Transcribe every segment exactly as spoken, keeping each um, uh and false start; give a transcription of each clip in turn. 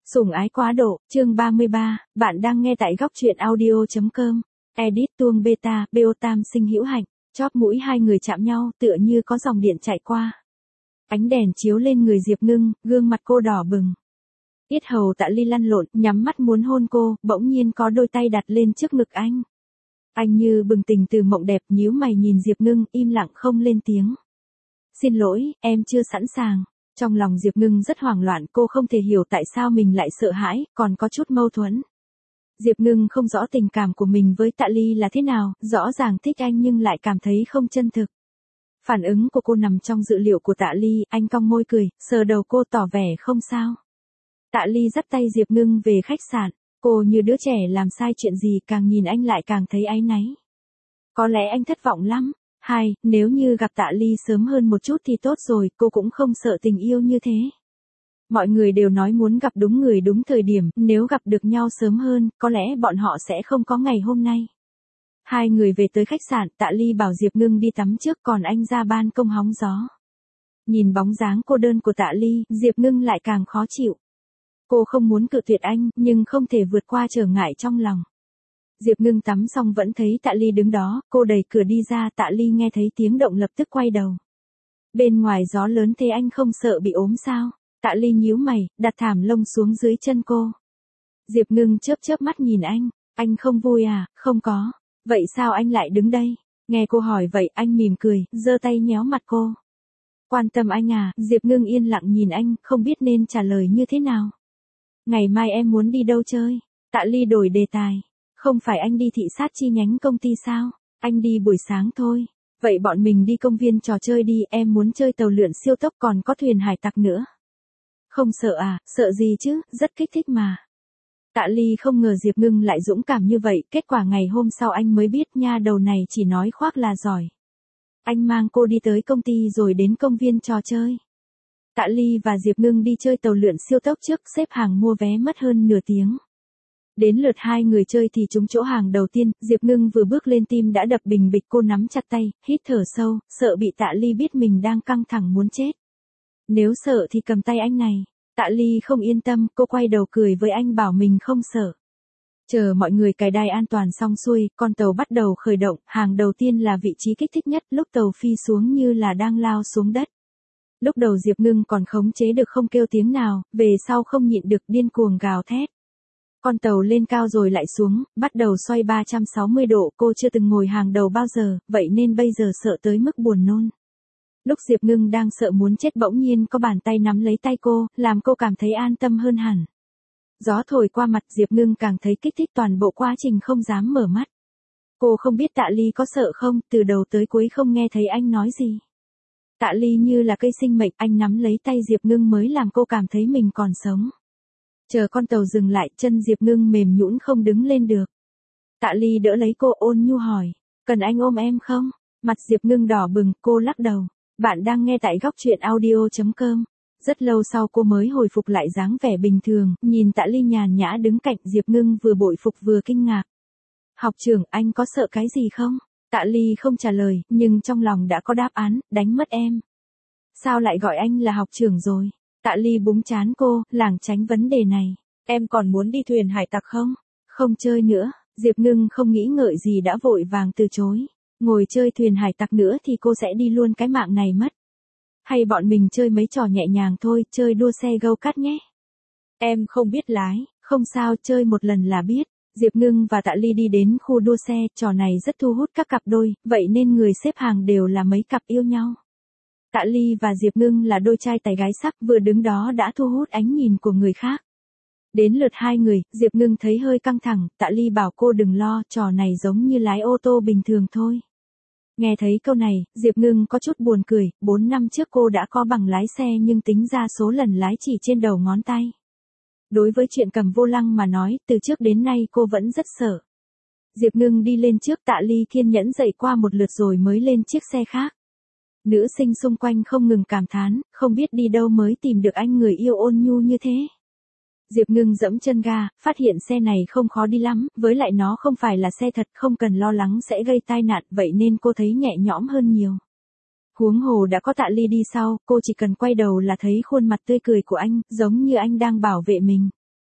Sủng ái quá độ, chương ba mươi ba, bạn đang nghe tại góc truyện audio.com. Edit tuông beta, bêu tam sinh hữu hạnh, chóp mũi hai người chạm nhau tựa như có dòng điện chạy qua. Ánh đèn chiếu lên người Diệp Ngưng, gương mặt cô đỏ bừng. Yết hầu Tạ Ly lăn lộn, nhắm mắt muốn hôn cô, bỗng nhiên có đôi tay đặt lên trước ngực anh. Anh như bừng tỉnh từ mộng đẹp, nhíu mày nhìn Diệp Ngưng, im lặng không lên tiếng. Xin lỗi, em chưa sẵn sàng. Trong lòng Diệp Ngưng rất hoảng loạn, cô không thể hiểu tại sao mình lại sợ hãi, còn có chút mâu thuẫn. Diệp Ngưng không rõ tình cảm của mình với Tạ Ly là thế nào, rõ ràng thích anh nhưng lại cảm thấy không chân thực. Phản ứng của cô nằm trong dự liệu của Tạ Ly, anh cong môi cười, sờ đầu cô tỏ vẻ không sao. Tạ Ly dắt tay Diệp Ngưng về khách sạn, cô như đứa trẻ làm sai chuyện gì, càng nhìn anh lại càng thấy áy náy. Có lẽ anh thất vọng lắm. Hai, nếu như gặp Tạ Ly sớm hơn một chút thì tốt rồi, cô cũng không sợ tình yêu như thế. Mọi người đều nói muốn gặp đúng người đúng thời điểm, nếu gặp được nhau sớm hơn, có lẽ bọn họ sẽ không có ngày hôm nay. Hai người về tới khách sạn, Tạ Ly bảo Diệp Ngưng đi tắm trước, còn anh ra ban công hóng gió. Nhìn bóng dáng cô đơn của Tạ Ly, Diệp Ngưng lại càng khó chịu. Cô không muốn cự tuyệt anh, nhưng không thể vượt qua trở ngại trong lòng. Diệp Ngưng tắm xong vẫn thấy Tạ Ly đứng đó, cô đẩy cửa đi ra, Tạ Ly nghe thấy tiếng động lập tức quay đầu. Bên ngoài gió lớn thế anh không sợ bị ốm sao? Tạ Ly nhíu mày, đặt thảm lông xuống dưới chân cô. Diệp Ngưng chớp chớp mắt nhìn anh, anh không vui à? Không có. Vậy sao anh lại đứng đây? Nghe cô hỏi vậy, anh mỉm cười, giơ tay nhéo mặt cô. Quan tâm anh à? Diệp Ngưng yên lặng nhìn anh, không biết nên trả lời như thế nào. Ngày mai em muốn đi đâu chơi? Tạ Ly đổi đề tài. Không phải anh đi thị sát chi nhánh công ty sao? Anh đi buổi sáng thôi. Vậy bọn mình đi công viên trò chơi đi, em muốn chơi tàu lượn siêu tốc còn có thuyền hải tặc nữa. Không sợ à? Sợ gì chứ, rất kích thích mà. Tạ Ly không ngờ Diệp Ngưng lại dũng cảm như vậy, kết quả ngày hôm sau anh mới biết nha đầu này chỉ nói khoác là giỏi. Anh mang cô đi tới công ty rồi đến công viên trò chơi. Tạ Ly và Diệp Ngưng đi chơi tàu lượn siêu tốc trước, xếp hàng mua vé mất hơn nửa tiếng. Đến lượt hai người chơi thì trúng chỗ hàng đầu tiên, Diệp Ngưng vừa bước lên tim đã đập bình bịch, cô nắm chặt tay, hít thở sâu, sợ bị Tạ Ly biết mình đang căng thẳng muốn chết. Nếu sợ thì cầm tay anh này. Tạ Ly không yên tâm, cô quay đầu cười với anh bảo mình không sợ. Chờ mọi người cài đai an toàn xong xuôi, con tàu bắt đầu khởi động, hàng đầu tiên là vị trí kích thích nhất, lúc tàu phi xuống như là đang lao xuống đất. Lúc đầu Diệp Ngưng còn khống chế được không kêu tiếng nào, về sau không nhịn được điên cuồng gào thét. Con tàu lên cao rồi lại xuống, bắt đầu xoay ba trăm sáu mươi độ, cô chưa từng ngồi hàng đầu bao giờ, vậy nên bây giờ sợ tới mức buồn nôn. Lúc Diệp Ngưng đang sợ muốn chết bỗng nhiên có bàn tay nắm lấy tay cô, làm cô cảm thấy an tâm hơn hẳn. Gió thổi qua mặt Diệp Ngưng càng thấy kích thích, toàn bộ quá trình không dám mở mắt. Cô không biết Tạ Ly có sợ không, từ đầu tới cuối không nghe thấy anh nói gì. Tạ Ly như là cây sinh mệnh, anh nắm lấy tay Diệp Ngưng mới làm cô cảm thấy mình còn sống. Chờ con tàu dừng lại, chân Diệp Ngưng mềm nhũn không đứng lên được. Tạ Ly đỡ lấy cô, ôn nhu hỏi, cần anh ôm em không? Mặt Diệp Ngưng đỏ bừng, cô lắc đầu. Bạn đang nghe tại góc truyện audio.com. Rất lâu sau cô mới hồi phục lại dáng vẻ bình thường, nhìn Tạ Ly nhàn nhã đứng cạnh, Diệp Ngưng vừa bội phục vừa kinh ngạc. Học trưởng, anh có sợ cái gì không? Tạ Ly không trả lời, nhưng trong lòng đã có đáp án, đánh mất em. Sao lại gọi anh là học trưởng rồi? Tạ Ly búng trán cô, lảng tránh vấn đề này. Em còn muốn đi thuyền hải tặc không? Không chơi nữa. Diệp Ngưng không nghĩ ngợi gì đã vội vàng từ chối. Ngồi chơi thuyền hải tặc nữa thì cô sẽ đi luôn cái mạng này mất. Hay bọn mình chơi mấy trò nhẹ nhàng thôi, chơi đua xe go-kart nhé. Em không biết lái, không sao, chơi một lần là biết. Diệp Ngưng và Tạ Ly đi đến khu đua xe, trò này rất thu hút các cặp đôi, vậy nên người xếp hàng đều là mấy cặp yêu nhau. Tạ Ly và Diệp Ngưng là đôi trai tài gái sắc, vừa đứng đó đã thu hút ánh nhìn của người khác. Đến lượt hai người, Diệp Ngưng thấy hơi căng thẳng, Tạ Ly bảo cô đừng lo, trò này giống như lái ô tô bình thường thôi. Nghe thấy câu này, Diệp Ngưng có chút buồn cười, bốn năm trước cô đã có bằng lái xe nhưng tính ra số lần lái chỉ trên đầu ngón tay. Đối với chuyện cầm vô lăng mà nói, từ trước đến nay cô vẫn rất sợ. Diệp Ngưng đi lên trước, Tạ Ly kiên nhẫn dậy qua một lượt rồi mới lên chiếc xe khác. Nữ sinh xung quanh không ngừng cảm thán, không biết đi đâu mới tìm được anh người yêu ôn nhu như thế. Diệp Ngưng dẫm chân ga, phát hiện xe này không khó đi lắm, với lại nó không phải là xe thật, không cần lo lắng sẽ gây tai nạn, vậy nên cô thấy nhẹ nhõm hơn nhiều. Huống hồ đã có Tạ Ly đi sau, cô chỉ cần quay đầu là thấy khuôn mặt tươi cười của anh, giống như anh đang bảo vệ mình.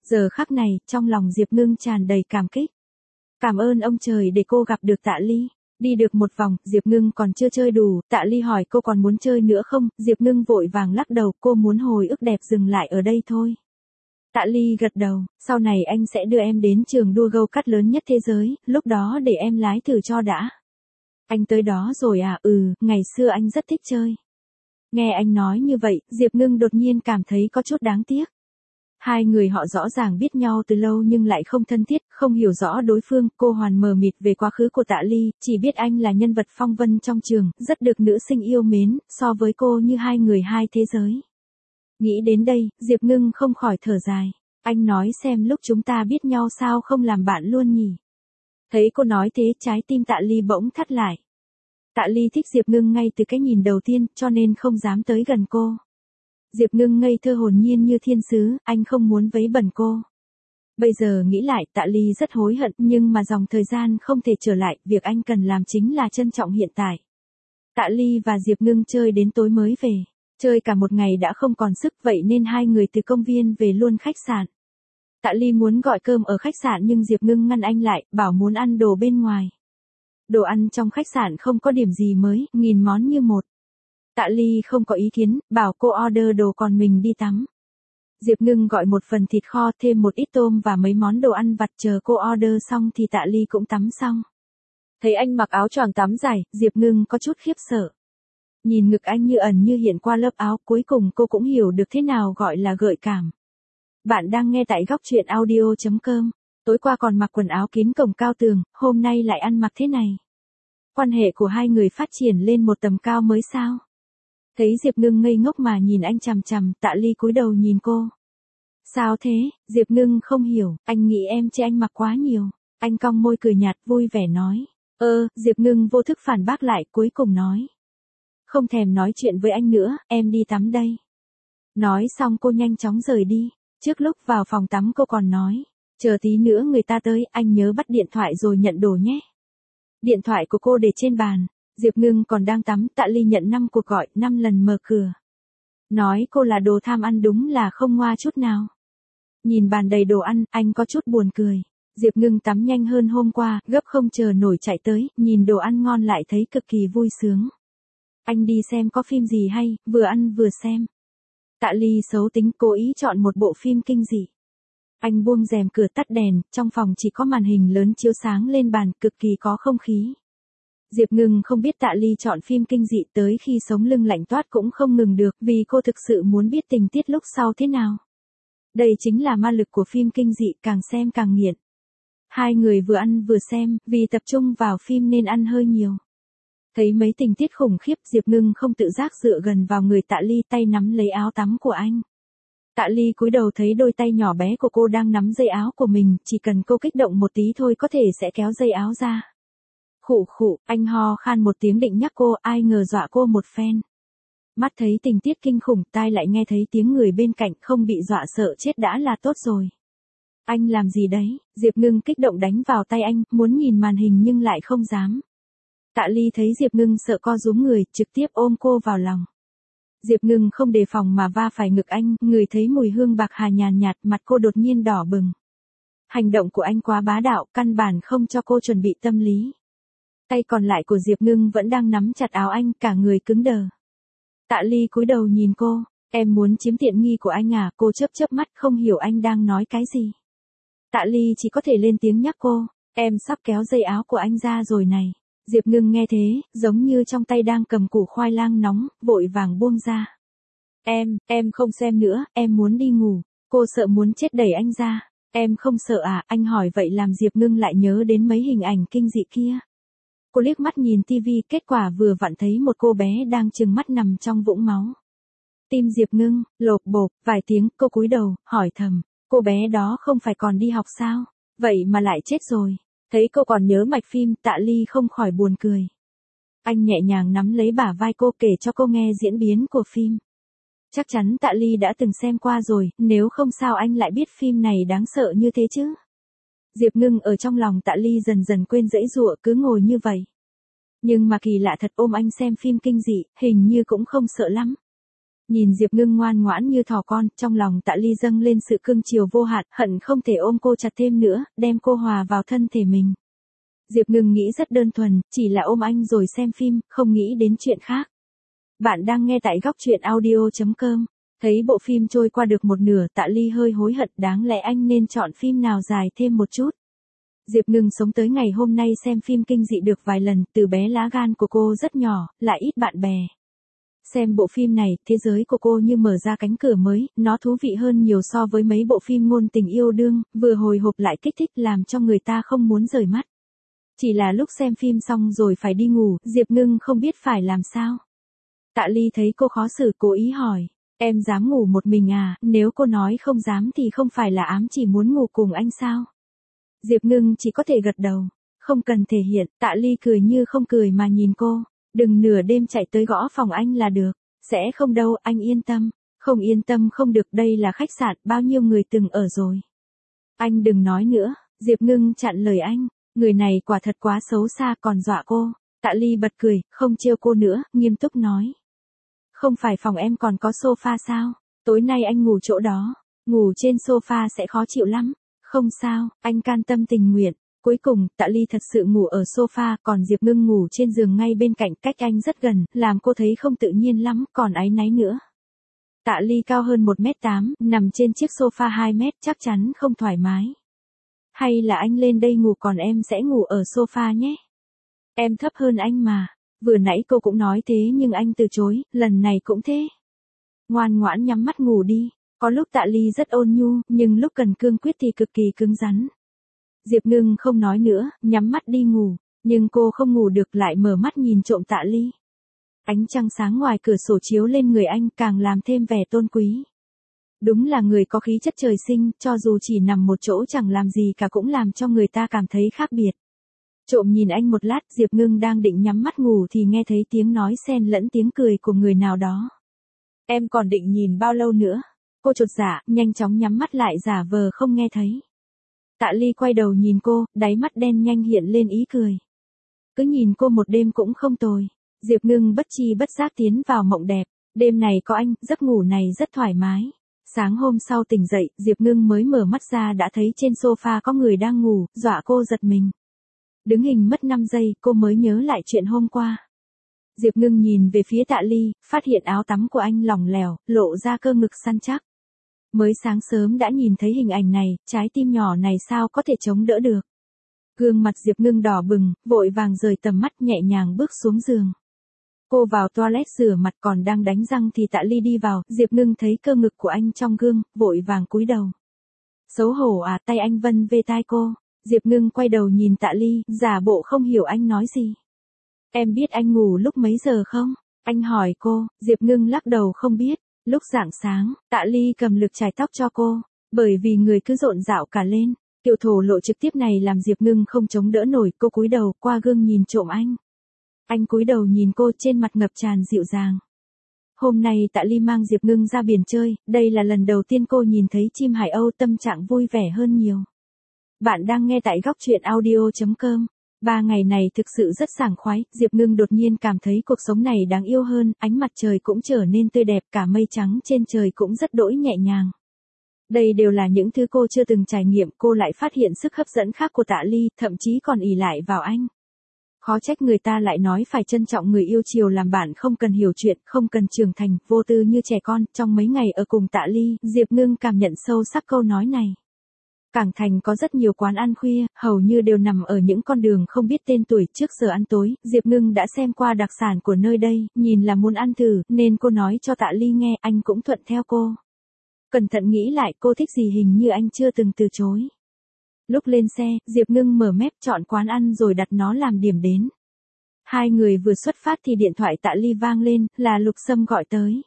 Giờ khắc này, trong lòng Diệp Ngưng tràn đầy cảm kích. Cảm ơn ông trời để cô gặp được Tạ Ly. Đi được một vòng, Diệp Ngưng còn chưa chơi đủ, Tạ Ly hỏi cô còn muốn chơi nữa không, Diệp Ngưng vội vàng lắc đầu, cô muốn hồi ức đẹp dừng lại ở đây thôi. Tạ Ly gật đầu, sau này anh sẽ đưa em đến trường đua go-kart lớn nhất thế giới, lúc đó để em lái thử cho đã. Anh tới đó rồi à, ừ, ngày xưa anh rất thích chơi. Nghe anh nói như vậy, Diệp Ngưng đột nhiên cảm thấy có chút đáng tiếc. Hai người họ rõ ràng biết nhau từ lâu nhưng lại không thân thiết, không hiểu rõ đối phương, cô hoàn mờ mịt về quá khứ của Tạ Ly, chỉ biết anh là nhân vật phong vân trong trường, rất được nữ sinh yêu mến, so với cô như hai người hai thế giới. Nghĩ đến đây, Diệp Ngưng không khỏi thở dài. Anh nói xem lúc chúng ta biết nhau sao không làm bạn luôn nhỉ? Thấy cô nói thế, trái tim Tạ Ly bỗng thắt lại. Tạ Ly thích Diệp Ngưng ngay từ cái nhìn đầu tiên, cho nên không dám tới gần cô. Diệp Ngưng ngây thơ hồn nhiên như thiên sứ, anh không muốn vấy bẩn cô. Bây giờ nghĩ lại, Tạ Ly rất hối hận, nhưng mà dòng thời gian không thể trở lại, việc anh cần làm chính là trân trọng hiện tại. Tạ Ly và Diệp Ngưng chơi đến tối mới về. Chơi cả một ngày đã không còn sức, vậy nên hai người từ công viên về luôn khách sạn. Tạ Ly muốn gọi cơm ở khách sạn nhưng Diệp Ngưng ngăn anh lại, bảo muốn ăn đồ bên ngoài. Đồ ăn trong khách sạn không có điểm gì mới, nghìn món như một. Tạ Ly không có ý kiến, bảo cô order đồ còn mình đi tắm. Diệp Ngưng gọi một phần thịt kho thêm một ít tôm và mấy món đồ ăn vặt, chờ cô order xong thì Tạ Ly cũng tắm xong. Thấy anh mặc áo choàng tắm dài, Diệp Ngưng có chút khiếp sợ. Nhìn ngực anh như ẩn như hiện qua lớp áo, cuối cùng cô cũng hiểu được thế nào gọi là gợi cảm. Bạn đang nghe tại góc truyện audio chấm com. Tối qua còn mặc quần áo kín cổng cao tường, hôm nay lại ăn mặc thế này. Quan hệ của hai người phát triển lên một tầm cao mới sao? Thấy Diệp Ngưng ngây ngốc mà nhìn anh chằm chằm, Tạ Ly cúi đầu nhìn cô. Sao thế? Diệp Ngưng không hiểu, anh nghĩ em chê anh mặc quá nhiều. Anh cong môi cười nhạt vui vẻ nói. Ơ, Diệp Ngưng vô thức phản bác lại, cuối cùng nói. Không thèm nói chuyện với anh nữa, em đi tắm đây. Nói xong cô nhanh chóng rời đi. Trước lúc vào phòng tắm cô còn nói. Chờ tí nữa người ta tới, anh nhớ bắt điện thoại rồi nhận đồ nhé. Điện thoại của cô để trên bàn. Diệp Ngưng còn đang tắm, Tạ Ly nhận năm cuộc gọi, năm lần mở cửa. Nói cô là đồ tham ăn đúng là không ngoa chút nào. Nhìn bàn đầy đồ ăn, anh có chút buồn cười. Diệp Ngưng tắm nhanh hơn hôm qua, gấp không chờ nổi chạy tới, nhìn đồ ăn ngon lại thấy cực kỳ vui sướng. Anh đi xem có phim gì hay, vừa ăn vừa xem. Tạ Ly xấu tính cố ý chọn một bộ phim kinh dị. Anh buông rèm cửa tắt đèn, trong phòng chỉ có màn hình lớn chiếu sáng lên bàn, cực kỳ có không khí. Diệp Ngưng không biết Tạ Ly chọn phim kinh dị, tới khi sống lưng lạnh toát cũng không ngừng được, vì cô thực sự muốn biết tình tiết lúc sau thế nào. Đây chính là ma lực của phim kinh dị, càng xem càng nghiện. Hai người vừa ăn vừa xem, vì tập trung vào phim nên ăn hơi nhiều. Thấy mấy tình tiết khủng khiếp, Diệp Ngưng không tự giác dựa gần vào người Tạ Ly, tay nắm lấy áo tắm của anh. Tạ Ly cúi đầu thấy đôi tay nhỏ bé của cô đang nắm dây áo của mình, chỉ cần cô kích động một tí thôi có thể sẽ kéo dây áo ra. Khụ khụ, anh ho khan một tiếng định nhắc cô, ai ngờ dọa cô một phen. Mắt thấy tình tiết kinh khủng, tai lại nghe thấy tiếng người bên cạnh, không bị dọa sợ chết đã là tốt rồi. Anh làm gì đấy? Diệp Ngưng kích động đánh vào tay anh, muốn nhìn màn hình nhưng lại không dám. Tạ Ly thấy Diệp Ngưng sợ co rúm người, trực tiếp ôm cô vào lòng. Diệp Ngưng không đề phòng mà va phải ngực anh, người thấy mùi hương bạc hà nhàn nhạt, mặt cô đột nhiên đỏ bừng. Hành động của anh quá bá đạo, căn bản không cho cô chuẩn bị tâm lý. Tay còn lại của Diệp Ngưng vẫn đang nắm chặt áo anh, cả người cứng đờ. Tạ Ly cúi đầu nhìn cô, em muốn chiếm tiện nghi của anh à? Cô chớp chớp mắt không hiểu anh đang nói cái gì. Tạ Ly chỉ có thể lên tiếng nhắc cô, em sắp kéo dây áo của anh ra rồi này. Diệp Ngưng nghe thế, giống như trong tay đang cầm củ khoai lang nóng, vội vàng buông ra. Em, em không xem nữa, em muốn đi ngủ. Cô sợ muốn chết đẩy anh ra. Em không sợ à? Anh hỏi vậy làm Diệp Ngưng lại nhớ đến mấy hình ảnh kinh dị kia. Cô liếc mắt nhìn tivi, kết quả vừa vặn thấy một cô bé đang trừng mắt nằm trong vũng máu. Tim Diệp Ngưng lộp bộp, vài tiếng, cô cúi đầu, hỏi thầm, cô bé đó không phải còn đi học sao? Vậy mà lại chết rồi. Thấy cô còn nhớ mạch phim, Tạ Ly không khỏi buồn cười. Anh nhẹ nhàng nắm lấy bả vai cô, kể cho cô nghe diễn biến của phim. Chắc chắn Tạ Ly đã từng xem qua rồi, nếu không sao anh lại biết phim này đáng sợ như thế chứ. Diệp Ngưng ở trong lòng Tạ Ly dần dần quên dãy dụa, cứ ngồi như vậy. Nhưng mà kỳ lạ thật, ôm anh xem phim kinh dị, hình như cũng không sợ lắm. Nhìn Diệp Ngưng ngoan ngoãn như thỏ con, trong lòng Tạ Ly dâng lên sự cưng chiều vô hạn, hận không thể ôm cô chặt thêm nữa, đem cô hòa vào thân thể mình. Diệp Ngưng nghĩ rất đơn thuần, chỉ là ôm anh rồi xem phim, không nghĩ đến chuyện khác. Bạn đang nghe tại góc truyện audio chấm com. Thấy bộ phim trôi qua được một nửa, Tạ Ly hơi hối hận, đáng lẽ anh nên chọn phim nào dài thêm một chút. Diệp Ngưng sống tới ngày hôm nay xem phim kinh dị được vài lần, từ bé lá gan của cô rất nhỏ, lại ít bạn bè. Xem bộ phim này, thế giới của cô như mở ra cánh cửa mới, nó thú vị hơn nhiều so với mấy bộ phim ngôn tình yêu đương, vừa hồi hộp lại kích thích làm cho người ta không muốn rời mắt. Chỉ là lúc xem phim xong rồi phải đi ngủ, Diệp Ngưng không biết phải làm sao. Tạ Ly thấy cô khó xử, cố ý hỏi, em dám ngủ một mình à, nếu cô nói không dám thì không phải là ám chỉ muốn ngủ cùng anh sao? Diệp Ngưng chỉ có thể gật đầu, không cần thể hiện. Tạ Ly cười như không cười mà nhìn cô, đừng nửa đêm chạy tới gõ phòng anh là được, sẽ không đâu, anh yên tâm. Không yên tâm không được, đây là khách sạn, bao nhiêu người từng ở rồi. Anh đừng nói nữa, Diệp Ngưng chặn lời anh, người này quả thật quá xấu xa, còn dọa cô. Tạ Ly bật cười, không trêu cô nữa, nghiêm túc nói. Không phải phòng em còn có sofa sao, tối nay anh ngủ chỗ đó, ngủ trên sofa sẽ khó chịu lắm. Không sao, anh can tâm tình nguyện. Cuối cùng, Tạ Ly thật sự ngủ ở sofa, còn Diệp Ngưng ngủ trên giường ngay bên cạnh, cách anh rất gần, làm cô thấy không tự nhiên lắm, còn áy náy nữa. Tạ Ly cao hơn một mét tám, nằm trên chiếc sofa hai mét, chắc chắn không thoải mái. Hay là anh lên đây ngủ còn em sẽ ngủ ở sofa nhé. Em thấp hơn anh mà. Vừa nãy cô cũng nói thế nhưng anh từ chối, lần này cũng thế. Ngoan ngoãn nhắm mắt ngủ đi. Có lúc Tạ Ly rất ôn nhu, nhưng lúc cần cương quyết thì cực kỳ cứng rắn. Diệp Ngưng không nói nữa, nhắm mắt đi ngủ, nhưng cô không ngủ được lại mở mắt nhìn trộm Tạ Ly. Ánh trăng sáng ngoài cửa sổ chiếu lên người anh càng làm thêm vẻ tôn quý. Đúng là người có khí chất trời sinh, cho dù chỉ nằm một chỗ chẳng làm gì cả cũng làm cho người ta cảm thấy khác biệt. Trộm nhìn anh một lát, Diệp Ngưng đang định nhắm mắt ngủ thì nghe thấy tiếng nói xen lẫn tiếng cười của người nào đó. Em còn định nhìn bao lâu nữa? Cô chột dạ, nhanh chóng nhắm mắt lại giả vờ không nghe thấy. Tạ Ly quay đầu nhìn cô, đáy mắt đen nhanh hiện lên ý cười. Cứ nhìn cô một đêm cũng không tồi. Diệp Ngưng bất chi bất giác tiến vào mộng đẹp. Đêm này có anh, giấc ngủ này rất thoải mái. Sáng hôm sau tỉnh dậy, Diệp Ngưng mới mở mắt ra đã thấy trên sofa có người đang ngủ, dọa cô giật mình. Đứng hình mất năm giây, cô mới nhớ lại chuyện hôm qua. Diệp Ngưng nhìn về phía Tạ Ly, phát hiện áo tắm của anh lỏng lẻo, lộ ra cơ ngực săn chắc. Mới sáng sớm đã nhìn thấy hình ảnh này, trái tim nhỏ này sao có thể chống đỡ được. Gương mặt Diệp Ngưng đỏ bừng, vội vàng rời tầm mắt nhẹ nhàng bước xuống giường. Cô vào toilet rửa mặt còn đang đánh răng thì Tạ Ly đi vào, Diệp Ngưng thấy cơ ngực của anh trong gương, vội vàng cúi đầu. Xấu hổ à, tay anh vân về tai cô. Diệp Ngưng quay đầu nhìn Tạ Ly, giả bộ không hiểu anh nói gì. Em biết anh ngủ lúc mấy giờ không? Anh hỏi cô, Diệp Ngưng lắc đầu không biết. Lúc rạng sáng, Tạ Ly cầm lược chải tóc cho cô, bởi vì người cứ rộn rạo cả lên. Kiểu thổ lộ trực tiếp này làm Diệp Ngưng không chống đỡ nổi, cô cúi đầu qua gương nhìn trộm anh. Anh cúi đầu nhìn cô, trên mặt ngập tràn dịu dàng. Hôm nay Tạ Ly mang Diệp Ngưng ra biển chơi, đây là lần đầu tiên cô nhìn thấy chim hải âu, tâm trạng vui vẻ hơn nhiều. Bạn đang nghe tại góc truyện audio chấm com. Ba ngày này thực sự rất sảng khoái, Diệp Ngưng đột nhiên cảm thấy cuộc sống này đáng yêu hơn, ánh mặt trời cũng trở nên tươi đẹp, cả mây trắng trên trời cũng rất đỗi nhẹ nhàng. Đây đều là những thứ cô chưa từng trải nghiệm, cô lại phát hiện sức hấp dẫn khác của Tạ Ly, thậm chí còn ỷ lại vào anh. Khó trách người ta lại nói phải trân trọng người yêu chiều làm bạn, không cần hiểu chuyện, không cần trưởng thành, vô tư như trẻ con. Trong mấy ngày ở cùng Tạ Ly, Diệp Ngưng cảm nhận sâu sắc câu nói này. Cảng Thành có rất nhiều quán ăn khuya, hầu như đều nằm ở những con đường không biết tên tuổi. Trước giờ ăn tối, Diệp Ngưng đã xem qua đặc sản của nơi đây, nhìn là muốn ăn thử, nên cô nói cho Tạ Ly nghe, anh cũng thuận theo cô. Cẩn thận nghĩ lại, cô thích gì hình như anh chưa từng từ chối. Lúc lên xe, Diệp Ngưng mở map chọn quán ăn rồi đặt nó làm điểm đến. Hai người vừa xuất phát thì điện thoại Tạ Ly vang lên, là Lục Sâm gọi tới.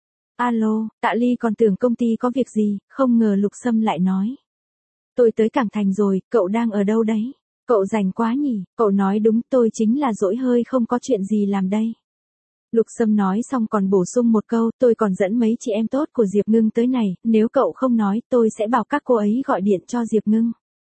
Alo, Tạ Ly còn tưởng công ty có việc gì, không ngờ Lục Sâm lại nói. Tôi tới Cảng Thành rồi, cậu đang ở đâu đấy? Cậu rảnh quá nhỉ? Cậu nói đúng, tôi chính là dỗi hơi không có chuyện gì làm đây. Lục Sâm nói xong còn bổ sung một câu, tôi còn dẫn mấy chị em tốt của Diệp Ngưng tới này, nếu cậu không nói, tôi sẽ bảo các cô ấy gọi điện cho Diệp Ngưng.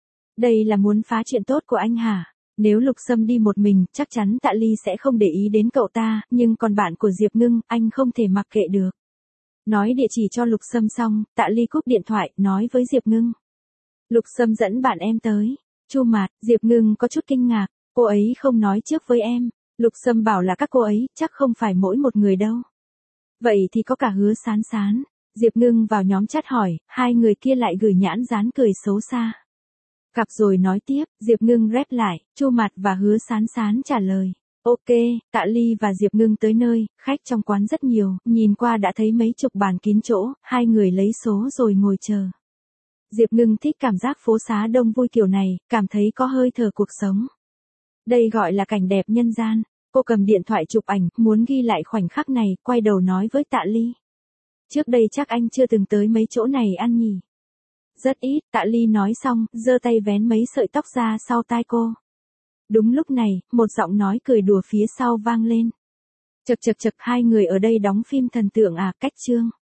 Đây là muốn phá chuyện tốt của anh hả? Nếu Lục Sâm đi một mình, chắc chắn Tạ Ly sẽ không để ý đến cậu ta, nhưng còn bạn của Diệp Ngưng, anh không thể mặc kệ được. Nói địa chỉ cho Lục Sâm xong, Tạ Ly cúp điện thoại, nói với Diệp Ngưng. Lục Sâm dẫn bạn em tới. Chu Mạt, Diệp Ngưng có chút kinh ngạc, cô ấy không nói trước với em. Lục Sâm bảo là các cô ấy, chắc không phải mỗi một người đâu. Vậy thì có cả Hứa Sán Sán. Diệp Ngưng vào nhóm chat hỏi, hai người kia lại gửi nhãn dán cười xấu xa. Cặp rồi nói tiếp, Diệp Ngưng rep lại, Chu Mạt và Hứa Sán Sán trả lời. Ok, Tạ Ly và Diệp Ngưng tới nơi, khách trong quán rất nhiều, nhìn qua đã thấy mấy chục bàn kín chỗ, hai người lấy số rồi ngồi chờ. Diệp Ngưng thích cảm giác phố xá đông vui kiểu này, cảm thấy có hơi thở cuộc sống. Đây gọi là cảnh đẹp nhân gian. Cô cầm điện thoại chụp ảnh, muốn ghi lại khoảnh khắc này, quay đầu nói với Tạ Ly. Trước đây chắc anh chưa từng tới mấy chỗ này ăn nhỉ? Rất ít, Tạ Ly nói xong, giơ tay vén mấy sợi tóc ra sau tai cô. Đúng lúc này, một giọng nói cười đùa phía sau vang lên. Chật chật chật, hai người ở đây đóng phim thần tượng à, cách chương.